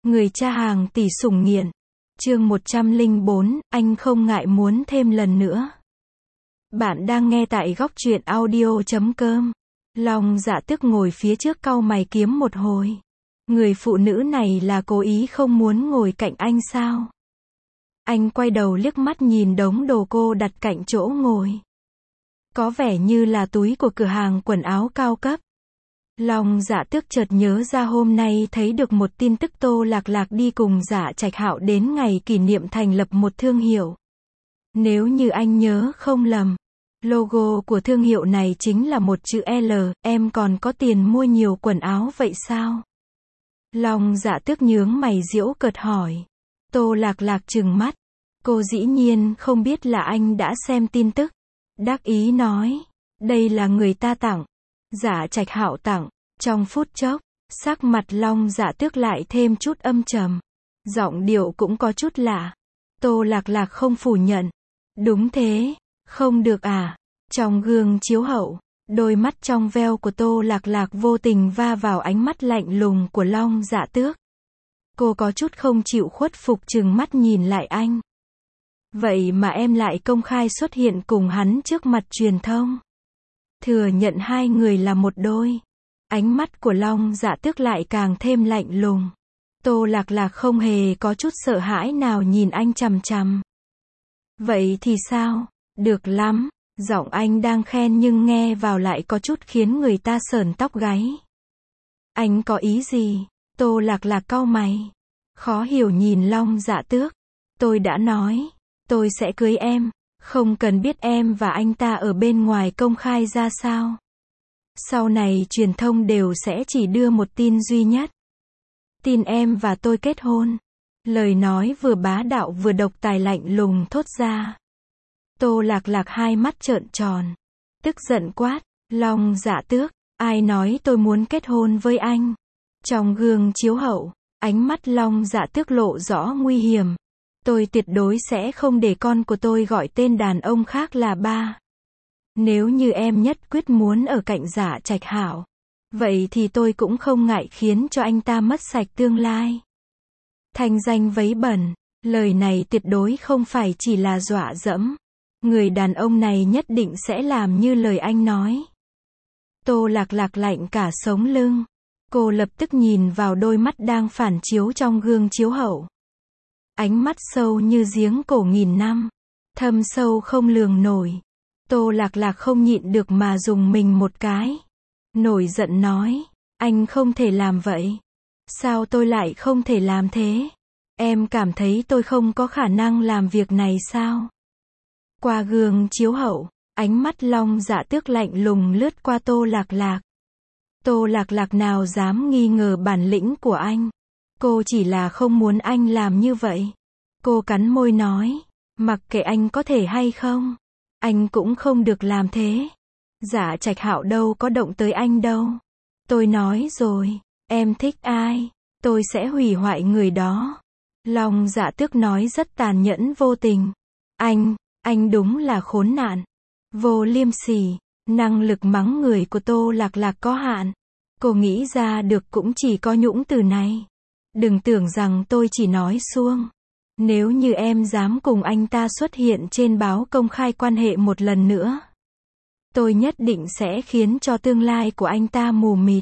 Người cha hàng tỷ sủng nghiện. Chương 104, anh không ngại muốn thêm lần nữa. Bạn đang nghe tại góc truyện audio.com. Long Dạ Tước ngồi phía trước cau mày kiếm một hồi. Người phụ nữ này là cố ý không muốn ngồi cạnh anh sao? Anh quay đầu liếc mắt nhìn đống đồ cô đặt cạnh chỗ ngồi. Có vẻ như là túi của cửa hàng quần áo cao cấp. Long Dạ Tước chợt nhớ ra hôm nay thấy được một tin tức Tô Lạc Lạc đi cùng Dạ Trạch Hạo đến ngày kỷ niệm thành lập một thương hiệu. Nếu như anh nhớ không lầm, logo của thương hiệu này chính là một chữ L, em còn có tiền mua nhiều quần áo vậy sao? Long Dạ Tước nhướng mày giễu cợt hỏi. Tô Lạc Lạc trừng mắt. Cô dĩ nhiên không biết là anh đã xem tin tức. Đắc ý nói, đây là người ta tặng. Dạ Trạch Hạo tặng. Trong phút chốc, sắc mặt Long Dạ Tước lại thêm chút âm trầm. Giọng điệu cũng có chút lạ. Tô Lạc Lạc không phủ nhận. Đúng thế, không được à? Trong gương chiếu hậu, đôi mắt trong veo của Tô Lạc Lạc vô tình va vào ánh mắt lạnh lùng của Long Dạ Tước. Cô có chút không chịu khuất phục trừng mắt nhìn lại anh. Vậy mà em lại công khai xuất hiện cùng hắn trước mặt truyền thông. Thừa nhận hai người là một đôi. Ánh mắt của Long Dạ Tước lại càng thêm lạnh lùng. Tô Lạc Lạc không hề có chút sợ hãi nào nhìn anh chằm chằm. Vậy thì sao? Được lắm. Giọng anh đang khen nhưng nghe vào lại có chút khiến người ta sởn tóc gáy. Anh có ý gì? Tô Lạc Lạc cau mày. Khó hiểu nhìn Long Dạ Tước. Tôi đã nói, tôi sẽ cưới em. Không cần biết em và anh ta ở bên ngoài công khai ra sao. Sau này truyền thông đều sẽ chỉ đưa một tin duy nhất. Tin em và tôi kết hôn. Lời nói vừa bá đạo vừa độc tài lạnh lùng thốt ra. Tô Lạc Lạc hai mắt trợn tròn. Tức giận quát, Long Dạ Tước, ai nói tôi muốn kết hôn với anh? Trong gương chiếu hậu, ánh mắt Long Dạ Tước lộ rõ nguy hiểm. Tôi tuyệt đối sẽ không để con của tôi gọi tên đàn ông khác là ba. Nếu như em nhất quyết muốn ở cạnh Dạ Trạch Hạo, vậy thì tôi cũng không ngại khiến cho anh ta mất sạch tương lai. Thanh danh vấy bẩn, lời này tuyệt đối không phải chỉ là dọa dẫm. Người đàn ông này nhất định sẽ làm như lời anh nói. Tô Lạc Lạc lạnh cả sống lưng. Cô lập tức nhìn vào đôi mắt đang phản chiếu trong gương chiếu hậu. Ánh mắt sâu như giếng cổ nghìn năm. Thâm sâu không lường nổi. Tô Lạc Lạc không nhịn được mà dùng mình một cái. Nổi giận nói, anh không thể làm vậy. Sao tôi lại không thể làm thế? Em cảm thấy tôi không có khả năng làm việc này sao? Qua gương chiếu hậu, ánh mắt Long Dạ Tước lạnh lùng lướt qua Tô Lạc Lạc. Tô Lạc Lạc nào dám nghi ngờ bản lĩnh của anh. Cô chỉ là không muốn anh làm như vậy. Cô cắn môi nói, mặc kệ anh có thể hay không, anh cũng không được làm thế. Dạ Trạch Hạo đâu có động tới anh đâu. Tôi nói rồi, em thích ai, tôi sẽ hủy hoại người đó. Long Dạ Tước nói rất tàn nhẫn vô tình. Anh đúng là khốn nạn. Vô liêm sỉ. Năng lực mắng người của Tô Lạc Lạc có hạn. Cô nghĩ ra được cũng chỉ có nhũng từ này. Đừng tưởng rằng tôi chỉ nói suông. Nếu như em dám cùng anh ta xuất hiện trên báo công khai quan hệ một lần nữa, tôi nhất định sẽ khiến cho tương lai của anh ta mù mịt.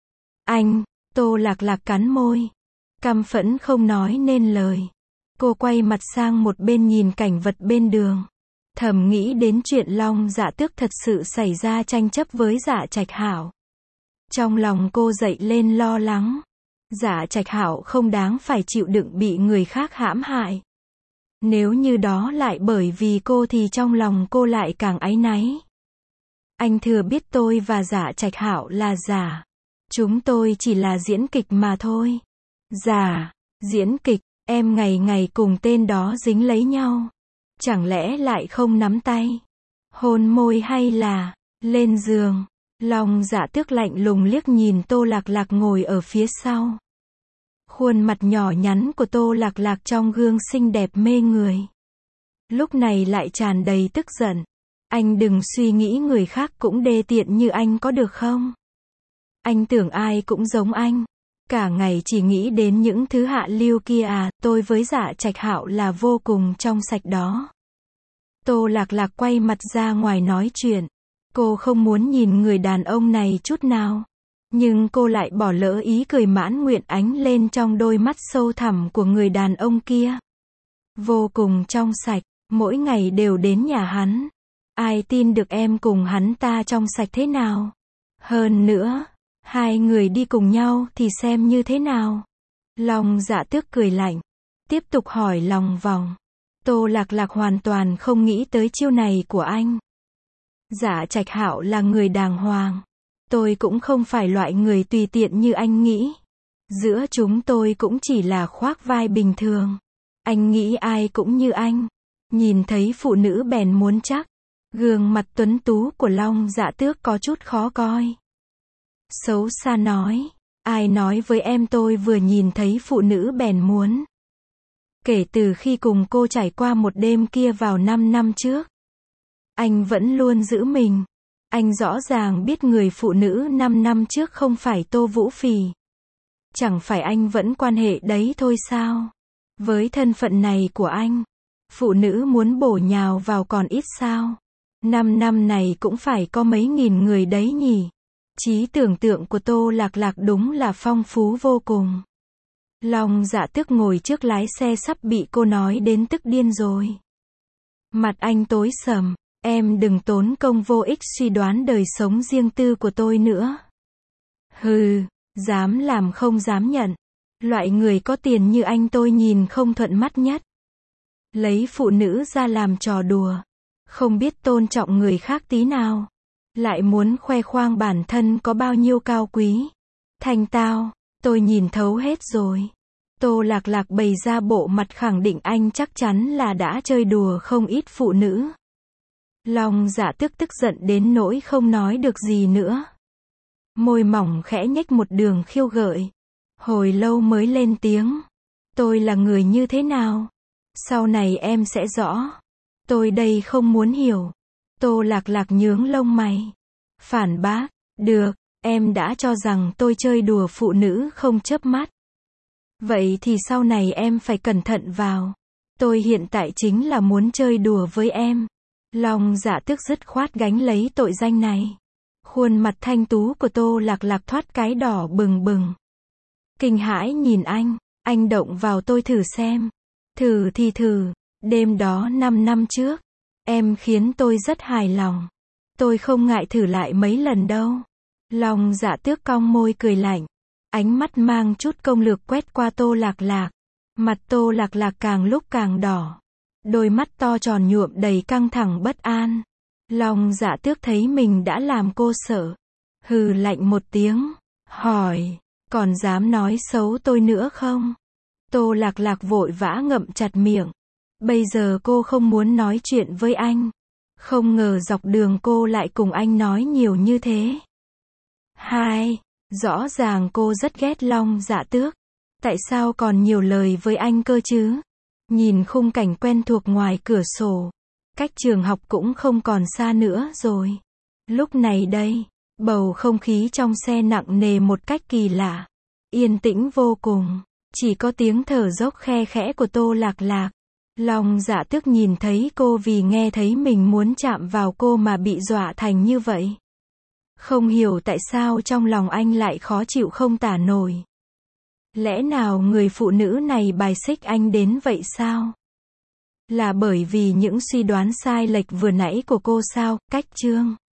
Tô Lạc Lạc cắn môi. Căm phẫn không nói nên lời. Cô quay mặt sang một bên nhìn cảnh vật bên đường. Thầm nghĩ đến chuyện Long Dạ Tước thật sự xảy ra tranh chấp với Dạ Trạch Hạo. Trong lòng cô dậy lên lo lắng. Dạ Trạch Hạo không đáng phải chịu đựng bị người khác hãm hại. Nếu như đó lại bởi vì cô thì trong lòng cô lại càng áy náy. Anh thừa biết tôi và Dạ Trạch Hạo là giả. Chúng tôi chỉ là diễn kịch mà thôi. Giả, diễn kịch, em ngày ngày cùng tên đó dính lấy nhau. Chẳng lẽ lại không nắm tay, hôn môi hay là lên giường? Long Dạ Tước lạnh lùng liếc nhìn Tô Lạc Lạc ngồi ở phía sau. Khuôn mặt nhỏ nhắn của Tô Lạc Lạc trong gương xinh đẹp mê người. Lúc này lại tràn đầy tức giận. Anh đừng suy nghĩ người khác cũng đê tiện như anh có được không? Anh tưởng ai cũng giống anh. Cả ngày chỉ nghĩ đến những thứ hạ lưu kia à, tôi với Dạ Trạch Hạo là vô cùng trong sạch đó. Tô Lạc Lạc quay mặt ra ngoài nói chuyện. Cô không muốn nhìn người đàn ông này chút nào. Nhưng cô lại bỏ lỡ ý cười mãn nguyện ánh lên trong đôi mắt sâu thẳm của người đàn ông kia. Vô cùng trong sạch, mỗi ngày đều đến nhà hắn. Ai tin được em cùng hắn ta trong sạch thế nào? Hơn nữa, hai người đi cùng nhau thì xem như thế nào? Long Dạ Tước cười lạnh, tiếp tục hỏi lòng vòng. Tô Lạc Lạc hoàn toàn không nghĩ tới chiêu này của anh. Dạ Trạch Hạo là người đàng hoàng. Tôi cũng không phải loại người tùy tiện như anh nghĩ. Giữa chúng tôi cũng chỉ là khoác vai bình thường. Anh nghĩ ai cũng như anh. Nhìn thấy phụ nữ bèn muốn chắc. Gương mặt tuấn tú của Long Dạ Tước có chút khó coi. Xấu xa nói. Ai nói với em tôi vừa nhìn thấy phụ nữ bèn muốn. Kể từ khi cùng cô trải qua một đêm kia vào 5 năm trước. Anh vẫn luôn giữ mình. Anh rõ ràng biết người phụ nữ 5 năm trước không phải Tô Vũ Phỉ. Chẳng phải anh vẫn quan hệ đấy thôi sao? Với thân phận này của anh, phụ nữ muốn bổ nhào vào còn ít sao? 5 năm này cũng phải có mấy nghìn người đấy nhỉ? Trí tưởng tượng của Tô Lạc Lạc đúng là phong phú vô cùng. Long Dạ Tước ngồi trước lái xe sắp bị cô nói đến tức điên rồi. Mặt anh tối sầm. Em đừng tốn công vô ích suy đoán đời sống riêng tư của tôi nữa. Hừ, dám làm không dám nhận. Loại người có tiền như anh tôi nhìn không thuận mắt nhất. Lấy phụ nữ ra làm trò đùa. Không biết tôn trọng người khác tí nào. Lại muốn khoe khoang bản thân có bao nhiêu cao quý. Thanh tao, tôi nhìn thấu hết rồi. Tô Lạc Lạc bày ra bộ mặt khẳng định anh chắc chắn là đã chơi đùa không ít phụ nữ. Long Dạ Tước tức giận đến nỗi không nói được gì nữa. Môi mỏng khẽ nhếch một đường khiêu gợi. Hồi lâu mới lên tiếng. Tôi là người như thế nào? Sau này em sẽ rõ. Tôi đây không muốn hiểu. Tô Lạc Lạc nhướng lông mày. Phản bác. Được, em đã cho rằng tôi chơi đùa phụ nữ không chớp mắt. Vậy thì sau này em phải cẩn thận vào. Tôi hiện tại chính là muốn chơi đùa với em. Long Dạ Tước dứt khoát gánh lấy tội danh này. Khuôn mặt thanh tú của Tô Lạc Lạc thoát cái đỏ bừng bừng. Kinh hãi nhìn anh động vào tôi thử xem. Thử thì thử, đêm đó 5 năm trước, em khiến tôi rất hài lòng. Tôi không ngại thử lại mấy lần đâu. Long Dạ Tước cong môi cười lạnh. Ánh mắt mang chút công lược quét qua Tô Lạc Lạc. Mặt Tô Lạc Lạc càng lúc càng đỏ. Đôi mắt to tròn nhuộm đầy căng thẳng bất an. Long Dạ Tước thấy mình đã làm cô sợ. Hừ lạnh một tiếng. Hỏi, còn dám nói xấu tôi nữa không? Tô Lạc Lạc vội vã ngậm chặt miệng. Bây giờ cô không muốn nói chuyện với anh. Không ngờ dọc đường cô lại cùng anh nói nhiều như thế. Rõ ràng cô rất ghét Long Dạ Tước. Tại sao còn nhiều lời với anh cơ chứ? Nhìn khung cảnh quen thuộc ngoài cửa sổ. Cách trường học cũng không còn xa nữa rồi. Lúc này đây, bầu không khí trong xe nặng nề một cách kỳ lạ. Yên tĩnh vô cùng. Chỉ có tiếng thở dốc khe khẽ của Tô Lạc Lạc. Long Dạ Tước nhìn thấy cô vì nghe thấy mình muốn chạm vào cô mà bị dọa thành như vậy. Không hiểu tại sao trong lòng anh lại khó chịu không tả nổi. Lẽ nào người phụ nữ này bài xích anh đến vậy sao? Là bởi vì những suy đoán sai lệch vừa nãy của cô sao? Cách chương